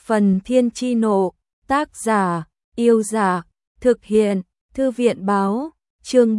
Phần Thiên Chi Nộ, tác giả, Yêu Giả, thực hiện, Thư viện Báo, chương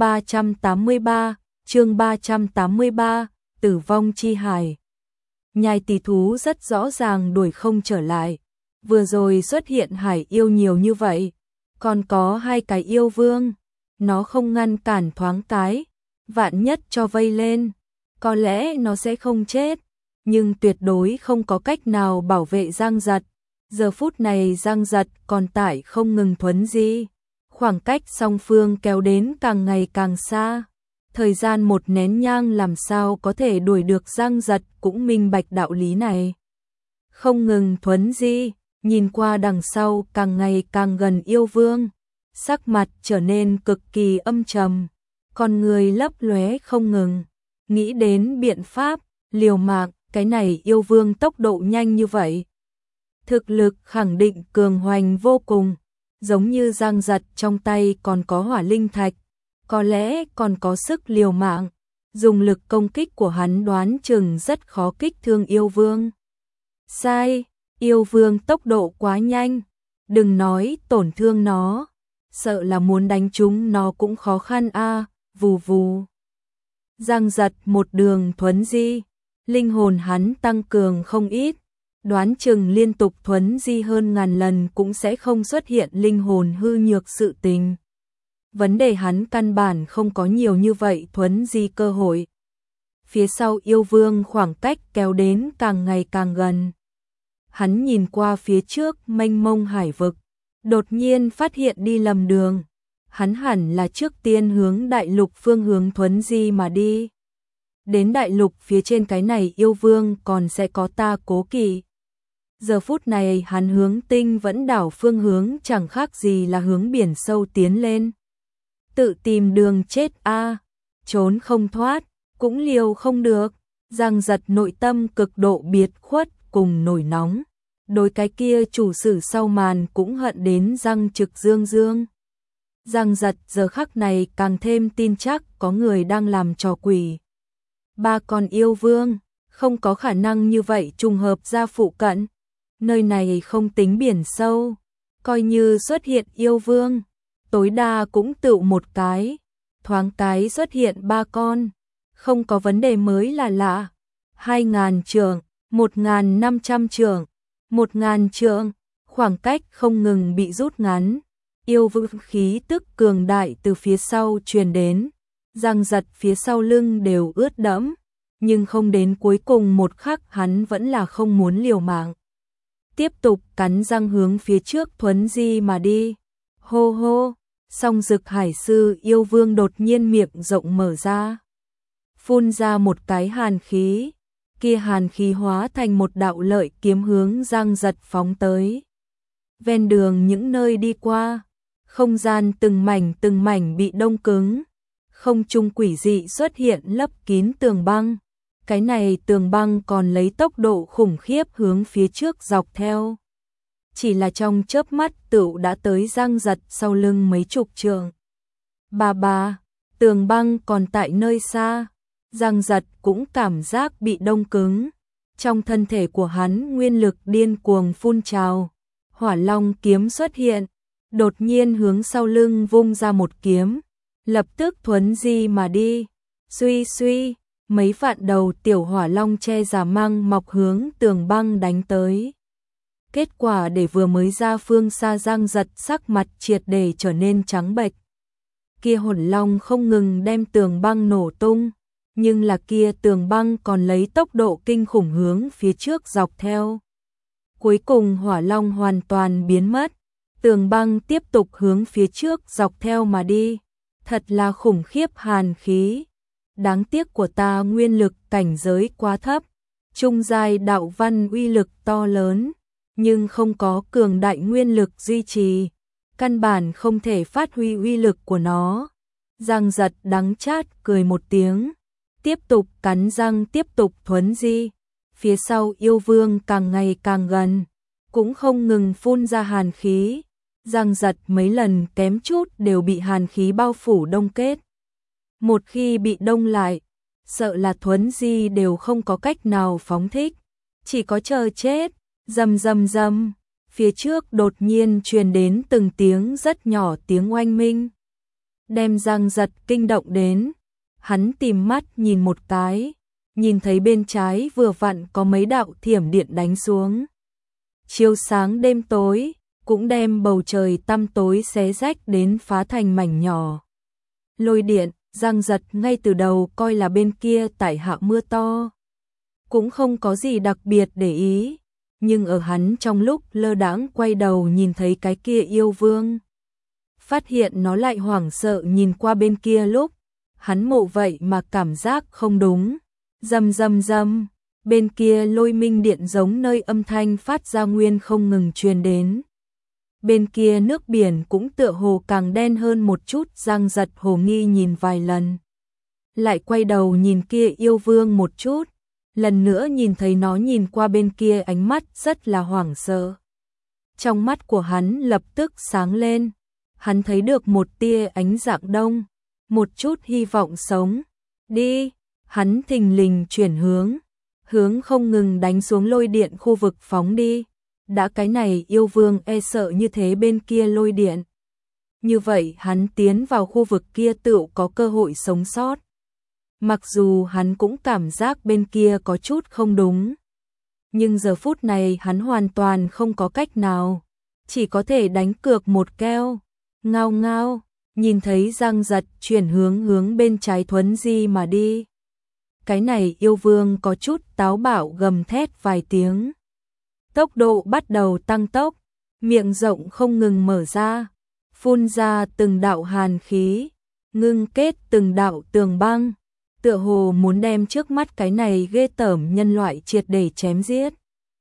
383, Tử vong chi hải. Nhai tỷ thú rất rõ ràng đuổi không trở lại, vừa rồi xuất hiện hải yêu nhiều như vậy, còn có 2 cái yêu vương, nó không ngăn cản thoáng cái, vạn nhất cho vây lên, có lẽ nó sẽ không chết, nhưng tuyệt đối không có cách nào bảo vệ Giang Giật. Giờ phút này Giang Giật còn tại không ngừng thuấn di, khoảng cách song phương kéo đến càng ngày càng xa. Thời gian một nén nhang làm sao có thể đuổi được Giang Giật cũng minh bạch đạo lý này. Không ngừng thuấn di, nhìn qua đằng sau càng ngày càng gần yêu vương, sắc mặt trở nên cực kỳ âm trầm, con người lấp lóe không ngừng, nghĩ đến biện pháp, liều mạng, cái này yêu vương tốc độ nhanh như vậy. Thực lực khẳng định cường hoành vô cùng, giống như Giang Giật trong tay còn có hỏa linh thạch, có lẽ còn có sức liều mạng, dùng lực công kích của hắn đoán chừng rất khó kích thương yêu vương. Sai, yêu vương tốc độ quá nhanh, đừng nói tổn thương nó, sợ là muốn đánh trúng nó cũng khó khăn a. Vù vù. Giang Giật một đường thuấn di, linh hồn hắn tăng cường không ít, đoán chừng liên tục thuấn di hơn ngàn lần cũng sẽ không xuất hiện linh hồn hư nhược sự tình. Vấn đề hắn căn bản không có nhiều như vậy thuấn di cơ hội. Phía sau yêu vương khoảng cách kéo đến càng ngày càng gần. Hắn nhìn qua phía trước mênh mông hải vực, đột nhiên phát hiện đi lầm đường. Hắn hẳn là trước tiên hướng đại lục phương hướng thuấn di mà đi. Đến đại lục phía trên cái này yêu vương còn sẽ có ta cố kỵ. Giờ phút này hắn hướng tinh vẫn đảo phương hướng chẳng khác gì là hướng biển sâu tiến lên. Tự tìm đường chết a, trốn không thoát, cũng liều không được. Giang Giật nội tâm cực độ biệt khuất cùng nổi nóng. Đối cái kia chủ sử sau màn cũng hận đến răng trực dương dương. Giang Giật giờ khắc này càng thêm tin chắc có người đang làm trò quỷ. 3 con yêu vương, không có khả năng như vậy trùng hợp ra phụ cận. Nơi này không tính biển sâu, coi như xuất hiện yêu vương, tối đa cũng tựu một cái, thoáng cái xuất hiện 3 con, không có vấn đề mới là lạ. 2.000 trượng, 1.500 trượng, 1.000 trượng, khoảng cách không ngừng bị rút ngắn. Yêu vương khí tức cường đại từ phía sau truyền đến, Giang Giật phía sau lưng đều ướt đẫm, nhưng không đến cuối cùng một khắc hắn vẫn là không muốn liều mạng. Tiếp tục cắn răng hướng phía trước thuấn di mà đi. Hô hô, song dực hải sư yêu vương đột nhiên miệng rộng mở ra. Phun ra một cái hàn khí, kia hàn khí hóa thành một đạo lợi kiếm hướng Giang Giật phóng tới. Ven đường những nơi đi qua, không gian từng mảnh bị đông cứng, không trung quỷ dị xuất hiện lấp kín tường băng. Cái này tường băng còn lấy tốc độ khủng khiếp hướng phía trước dọc theo. Chỉ là trong chớp mắt tựu đã tới Giang Giật sau lưng mấy chục trượng. Bà, tường băng còn tại nơi xa, Giang Giật cũng cảm giác bị đông cứng. Trong thân thể của hắn nguyên lực điên cuồng phun trào, hỏa long kiếm xuất hiện, đột nhiên hướng sau lưng vung ra một kiếm, lập tức thuấn di mà đi. Suy, mấy vạn đầu tiểu hỏa long che giả măng mọc hướng tường băng đánh tới. Kết quả để vừa mới ra phương xa Giang Giật sắc mặt triệt để trở nên trắng bệch. Kia hồn long không ngừng đem tường băng nổ tung, nhưng là kia tường băng còn lấy tốc độ kinh khủng hướng phía trước dọc theo. Cuối cùng hỏa long hoàn toàn biến mất, tường băng tiếp tục hướng phía trước dọc theo mà đi. Thật là khủng khiếp hàn khí. Đáng tiếc của ta nguyên lực cảnh giới quá thấp, trung giai đạo văn uy lực to lớn, nhưng không có cường đại nguyên lực duy trì, căn bản không thể phát huy uy lực của nó. Giang Giật đắng chát cười một tiếng, tiếp tục cắn răng tiếp tục thuấn di, phía sau yêu vương càng ngày càng gần, cũng không ngừng phun ra hàn khí. Giang Giật mấy lần kém chút đều bị hàn khí bao phủ đông kết. Một khi bị đông lại, sợ là thuấn di đều không có cách nào phóng thích, chỉ có chờ chết. Rầm, phía trước đột nhiên truyền đến từng tiếng rất nhỏ tiếng oanh minh. Đem Giang Giật kinh động đến, hắn tìm mắt nhìn một cái, nhìn thấy bên trái vừa vặn có mấy đạo thiểm điện đánh xuống. Chiếu sáng đêm tối, cũng đem bầu trời tăm tối xé rách đến phá thành mảnh nhỏ. Lôi điện, Giang Giật ngay từ đầu coi là bên kia tại hạ mưa to. Cũng không có gì đặc biệt để ý, nhưng ở hắn trong lúc lơ đãng quay đầu nhìn thấy cái kia yêu vương. Phát hiện nó lại hoảng sợ nhìn qua bên kia lúc, hắn mộ vậy mà cảm giác không đúng. Rầm rầm rầm, bên kia lôi minh điện giống nơi âm thanh phát ra nguyên không ngừng truyền đến. Bên kia nước biển cũng tựa hồ càng đen hơn một chút. Giang Giật hồ nghi nhìn vài lần, lại quay đầu nhìn kia yêu vương một chút, lần nữa nhìn thấy nó nhìn qua bên kia ánh mắt rất là hoảng sợ. Trong mắt của hắn lập tức sáng lên, hắn thấy được một tia ánh dạng đông, một chút hy vọng sống. Đi, hắn thình lình chuyển hướng không ngừng đánh xuống lôi điện khu vực phóng đi. Đã cái này yêu vương e sợ như thế bên kia lôi điện. Như vậy hắn tiến vào khu vực kia tựu có cơ hội sống sót. Mặc dù hắn cũng cảm giác bên kia có chút không đúng, nhưng giờ phút này hắn hoàn toàn không có cách nào, chỉ có thể đánh cược một keo. Ngao ngao, nhìn thấy Giang Giật chuyển hướng bên trái thuấn di mà đi. Cái này yêu vương có chút táo bạo gầm thét vài tiếng. Tốc độ bắt đầu tăng tốc, miệng rộng không ngừng mở ra, phun ra từng đạo hàn khí, ngưng kết từng đạo tường băng, tựa hồ muốn đem trước mắt cái này ghê tởm nhân loại triệt để chém giết.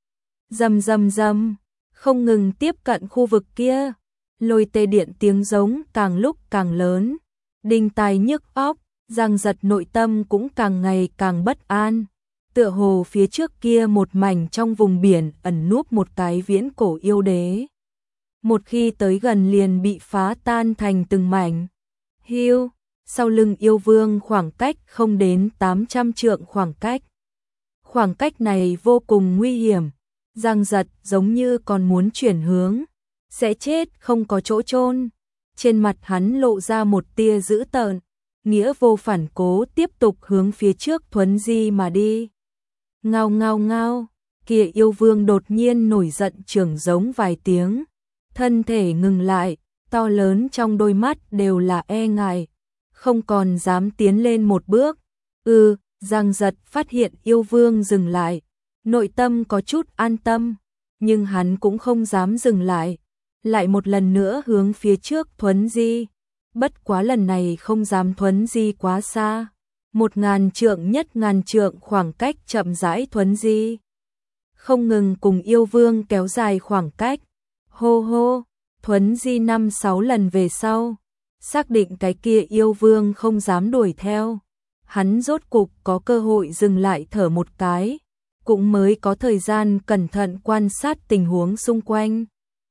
Rầm rầm rầm, không ngừng tiếp cận khu vực kia, lôi tê điện tiếng giống càng lúc càng lớn, đinh tai nhức óc. Giang Giật nội tâm cũng càng ngày càng bất an, tựa hồ phía trước kia một mảnh trong vùng biển ẩn núp một cái viễn cổ yêu đế. Một khi tới gần liền bị phá tan thành từng mảnh. Hiu, sau lưng yêu vương khoảng cách không đến 800 trượng khoảng cách. Khoảng cách này vô cùng nguy hiểm, Giang Giật giống như còn muốn chuyển hướng, sẽ chết không có chỗ chôn. Trên mặt hắn lộ ra một tia dữ tợn, nghĩa vô phản cố tiếp tục hướng phía trước thuấn di mà đi. Ngao ngao ngao, kia yêu vương đột nhiên nổi giận chưởng giống vài tiếng, thân thể ngừng lại, to lớn trong đôi mắt đều là e ngại, không còn dám tiến lên một bước. Giang Giật phát hiện yêu vương dừng lại, nội tâm có chút an tâm, nhưng hắn cũng không dám dừng lại, lại một lần nữa hướng phía trước thuấn di. Bất quá lần này không dám thuấn di quá xa, 1000 trượng nhất 1000 trượng khoảng cách chậm rãi thuấn di, không ngừng cùng yêu vương kéo dài khoảng cách. Hô hô, thuấn di 5-6 lần về sau, xác định cái kia yêu vương không dám đuổi theo, hắn rốt cục có cơ hội dừng lại thở một cái, cũng mới có thời gian cẩn thận quan sát tình huống xung quanh.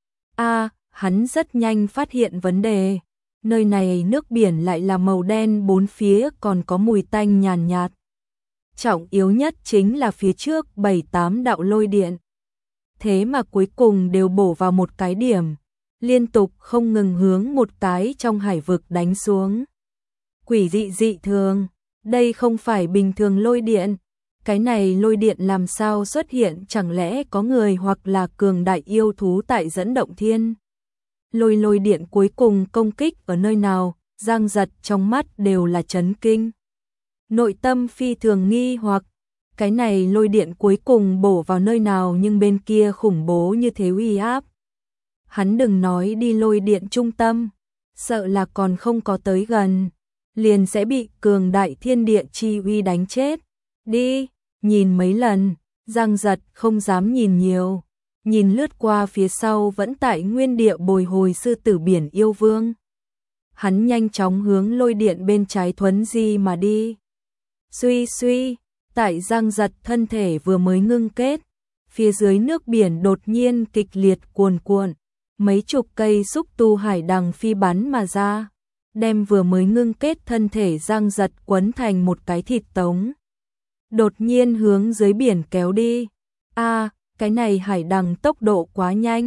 Hắn rất nhanh phát hiện vấn đề. Nơi này nước biển lại là màu đen, bốn phía còn có mùi tanh nhàn nhạt. Trọng yếu nhất chính là phía trước 7-8 đạo lôi điện. Thế mà cuối cùng đều bổ vào một cái điểm, liên tục không ngừng hướng một cái trong hải vực đánh xuống. Quỷ dị dị thường, đây không phải bình thường lôi điện. Cái này lôi điện làm sao xuất hiện, chẳng lẽ có người hoặc là cường đại yêu thú tại dẫn động thiên? Lôi điện cuối cùng công kích ở nơi nào? Giang Giật trong mắt đều là chấn kinh. Nội tâm phi thường nghi hoặc, cái này lôi điện cuối cùng bổ vào nơi nào nhưng bên kia khủng bố như thế uy áp. Hắn đừng nói đi lôi điện trung tâm, sợ là còn không có tới gần, liền sẽ bị cường đại thiên địa chi uy đánh chết. Đi, nhìn mấy lần, Giang Giật không dám nhìn nhiều. Nhìn lướt qua phía sau vẫn tại nguyên địa bồi hồi sư tử biển yêu vương. Hắn nhanh chóng hướng lôi điện bên trái thuấn di mà đi. Suy, tại Giang Giật thân thể vừa mới ngưng kết, phía dưới nước biển đột nhiên kịch liệt cuồn cuộn, mấy chục cây xúc tu hải đằng phi bắn mà ra, đem vừa mới ngưng kết thân thể Giang Giật quấn thành một cái thịt tống. Đột nhiên hướng dưới biển kéo đi. Cái này hải đằng tốc độ quá nhanh,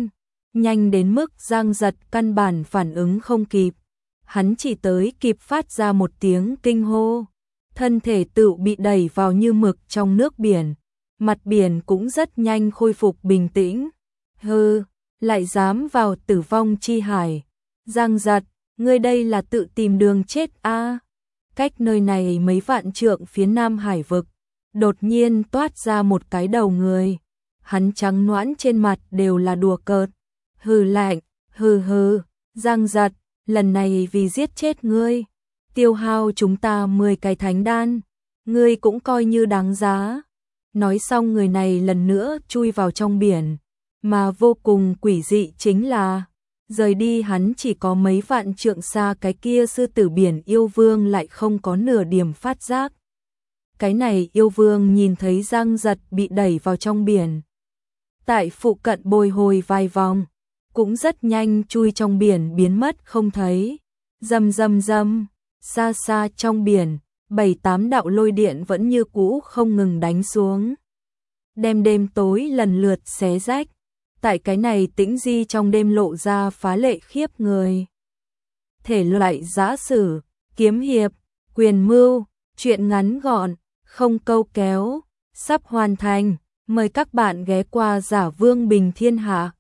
nhanh đến mức Giang Giật căn bản phản ứng không kịp. Hắn chỉ tới kịp phát ra một tiếng kinh hô, thân thể tự bị đẩy vào như mực trong nước biển, mặt biển cũng rất nhanh khôi phục bình tĩnh. Hừ, lại dám vào Tử Vong Chi Hải. Giang Giật, ngươi đây là tự tìm đường chết a. Cách nơi này mấy vạn trượng phía Nam Hải vực, đột nhiên toát ra một cái đầu người. Hắn trắng nõn trên mặt đều là đùa cợt. Hừ lạnh, hừ, Giang Giật, lần này vì giết chết ngươi, tiêu hao chúng ta 10 cái thánh đan, ngươi cũng coi như đáng giá. Nói xong người này lần nữa chui vào trong biển, mà vô cùng quỷ dị chính là, rời đi hắn chỉ có mấy vạn trượng xa, cái kia sư tử biển yêu vương lại không có nửa điểm phát giác. Cái này yêu vương nhìn thấy Giang Giật bị đẩy vào trong biển, tại phụ cận bồi hồi vài vòng, cũng rất nhanh chui trong biển biến mất không thấy. Rầm, xa xa trong biển, 7-8 đạo lôi điện vẫn như cũ không ngừng đánh xuống, đem đêm tối lần lượt xé rách. Tại cái này tĩnh di trong đêm lộ ra phá lệ khiếp người. Thể loại giã sử, kiếm hiệp, quyền mưu, truyện ngắn gọn, không câu kéo, sắp hoàn thành. Mời các bạn ghé qua Giả Vương Bình Thiên Hạ.